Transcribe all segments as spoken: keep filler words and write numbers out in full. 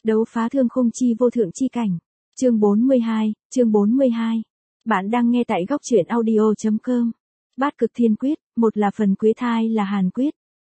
Đấu phá thương khung chi vô thượng chi cảnh. Chương bốn mươi hai, chương bốn mươi hai. Bạn đang nghe tại góc truyện audio.com. Bát cực thiên quyết, một là phần quyết, hai là hàn quyết,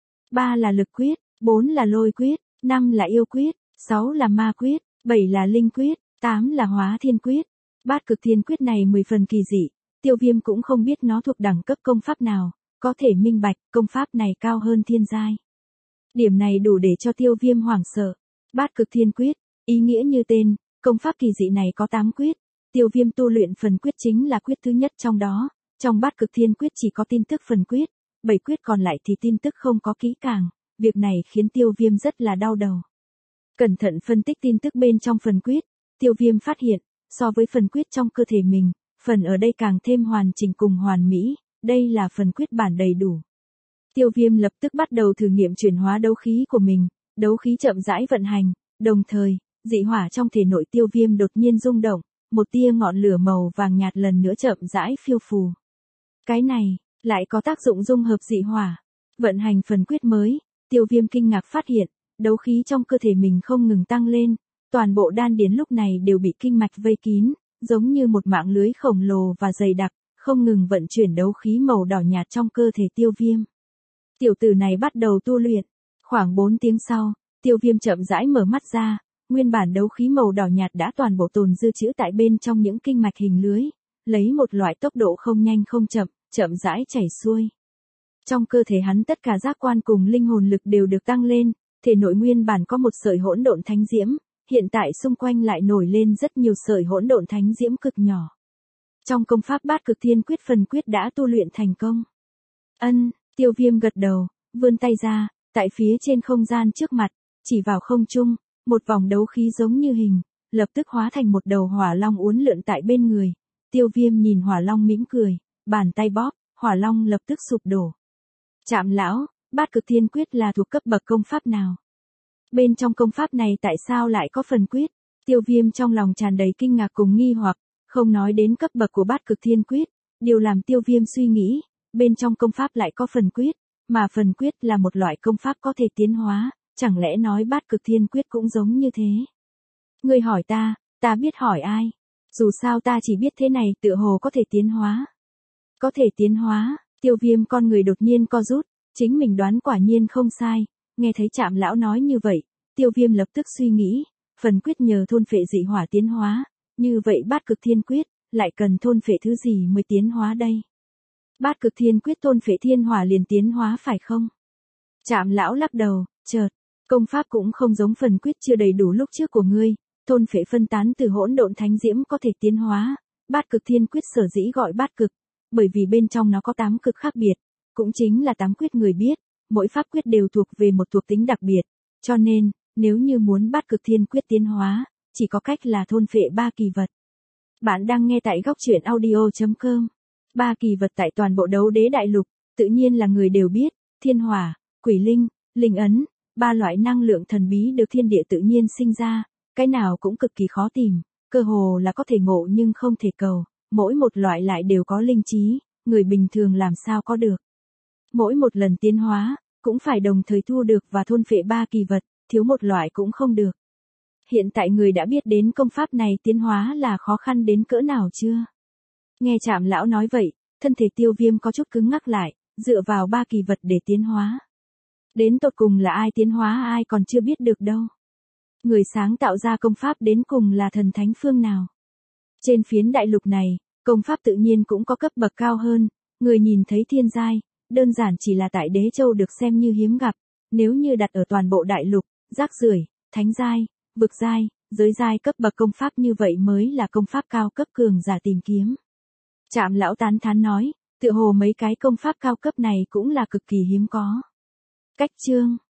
ba là lực quyết, bốn là lôi quyết, năm là yêu quyết, sáu là ma quyết, bảy là linh quyết, tám là hóa thiên quyết. Bát cực thiên quyết này mười phần kỳ dị, Tiêu Viêm cũng không biết nó thuộc đẳng cấp công pháp nào, có thể minh bạch công pháp này cao hơn thiên giai. Điểm này đủ để cho Tiêu Viêm hoảng sợ. Bát cực thiên quyết, ý nghĩa như tên, công pháp kỳ dị này có tám quyết. Tiêu Viêm tu luyện phần quyết chính là quyết thứ nhất trong đó, trong bát cực thiên quyết chỉ có tin tức phần quyết, bảy quyết còn lại thì tin tức không có kỹ càng, việc này khiến Tiêu Viêm rất là đau đầu. Cẩn thận phân tích tin tức bên trong phần quyết, Tiêu Viêm phát hiện, so với phần quyết trong cơ thể mình, phần ở đây càng thêm hoàn chỉnh cùng hoàn mỹ, đây là phần quyết bản đầy đủ. Tiêu Viêm lập tức bắt đầu thử nghiệm chuyển hóa đấu khí của mình, đấu khí chậm rãi vận hành, đồng thời, dị hỏa trong thể nội Tiêu Viêm đột nhiên rung động, một tia ngọn lửa màu vàng nhạt lần nữa chậm rãi phiêu phù. Cái này, lại có tác dụng dung hợp dị hỏa. Vận hành phần quyết mới, Tiêu Viêm kinh ngạc phát hiện, đấu khí trong cơ thể mình không ngừng tăng lên, toàn bộ đan điền lúc này đều bị kinh mạch vây kín, giống như một mạng lưới khổng lồ và dày đặc, không ngừng vận chuyển đấu khí màu đỏ nhạt trong cơ thể Tiêu Viêm. Tiểu tử này bắt đầu tu luyện, khoảng bốn tiếng sau, Tiêu Viêm chậm rãi mở mắt ra, nguyên bản đấu khí màu đỏ nhạt đã toàn bộ tồn dư trữ tại bên trong những kinh mạch hình lưới, lấy một loại tốc độ không nhanh không chậm, chậm rãi chảy xuôi. Trong cơ thể hắn tất cả giác quan cùng linh hồn lực đều được tăng lên, thể nội nguyên bản có một sợi hỗn độn thánh diễm, hiện tại xung quanh lại nổi lên rất nhiều sợi hỗn độn thánh diễm cực nhỏ. Trong công pháp bát cực thiên quyết phần quyết đã tu luyện thành công. Ân, Tiêu Viêm gật đầu, vươn tay ra, tại phía trên không gian trước mặt, chỉ vào không trung, một vòng đấu khí giống như hình, lập tức hóa thành một đầu hỏa long uốn lượn tại bên người. Tiêu Viêm nhìn hỏa long mỉm cười, bàn tay bóp, hỏa long lập tức sụp đổ. Trạm lão, bát cực thiên quyết là thuộc cấp bậc công pháp nào? Bên trong công pháp này tại sao lại có phần quyết? Tiêu Viêm trong lòng tràn đầy kinh ngạc cùng nghi hoặc, không nói đến cấp bậc của bát cực thiên quyết, điều làm Tiêu Viêm suy nghĩ, bên trong công pháp lại có phần quyết, mà phần quyết là một loại công pháp có thể tiến hóa, chẳng lẽ nói bát cực thiên quyết cũng giống như thế? Ngươi hỏi ta, ta biết hỏi ai? Dù sao ta chỉ biết thế này tựa hồ có thể tiến hóa. Có thể tiến hóa, Tiêu Viêm con người đột nhiên co rút, chính mình đoán quả nhiên không sai, nghe thấy Trạm lão nói như vậy, Tiêu Viêm lập tức suy nghĩ, phần quyết nhờ thôn phệ dị hỏa tiến hóa, như vậy bát cực thiên quyết, lại cần thôn phệ thứ gì mới tiến hóa đây? Bát cực thiên quyết thôn phệ thiên hỏa liền tiến hóa phải không? Trạm lão lắc đầu, chợt, công pháp cũng không giống phần quyết chưa đầy đủ lúc trước của ngươi, thôn phệ phân tán từ hỗn độn thánh diễm có thể tiến hóa, bát cực thiên quyết sở dĩ gọi bát cực, bởi vì bên trong nó có tám cực khác biệt, cũng chính là tám quyết người biết, mỗi pháp quyết đều thuộc về một thuộc tính đặc biệt, cho nên, nếu như muốn bát cực thiên quyết tiến hóa, chỉ có cách là thôn phệ ba kỳ vật. Bạn đang nghe tại góc truyện audio.com. Ba kỳ vật tại toàn bộ đấu đế đại lục, tự nhiên là người đều biết, thiên hỏa, quỷ linh, linh ấn, ba loại năng lượng thần bí được thiên địa tự nhiên sinh ra, cái nào cũng cực kỳ khó tìm, cơ hồ là có thể ngộ nhưng không thể cầu, mỗi một loại lại đều có linh trí, người bình thường làm sao có được. Mỗi một lần tiến hóa, cũng phải đồng thời thu được và thôn phệ ba kỳ vật, thiếu một loại cũng không được. Hiện tại người đã biết đến công pháp này tiến hóa là khó khăn đến cỡ nào chưa? Nghe Trạm lão nói vậy, thân thể Tiêu Viêm có chút cứng ngắc lại, dựa vào ba kỳ vật để tiến hóa. Đến tột cùng là ai tiến hóa ai còn chưa biết được đâu. Người sáng tạo ra công pháp đến cùng là thần thánh phương nào? Trên phiến đại lục này, công pháp tự nhiên cũng có cấp bậc cao hơn, người nhìn thấy thiên giai, đơn giản chỉ là tại Đế Châu được xem như hiếm gặp, nếu như đặt ở toàn bộ đại lục, rác rưởi, thánh giai, vực giai, giới giai cấp bậc công pháp như vậy mới là công pháp cao cấp cường giả tìm kiếm. Trạm lão tán thán nói, tựa hồ mấy cái công pháp cao cấp này cũng là cực kỳ hiếm có. Cách chương,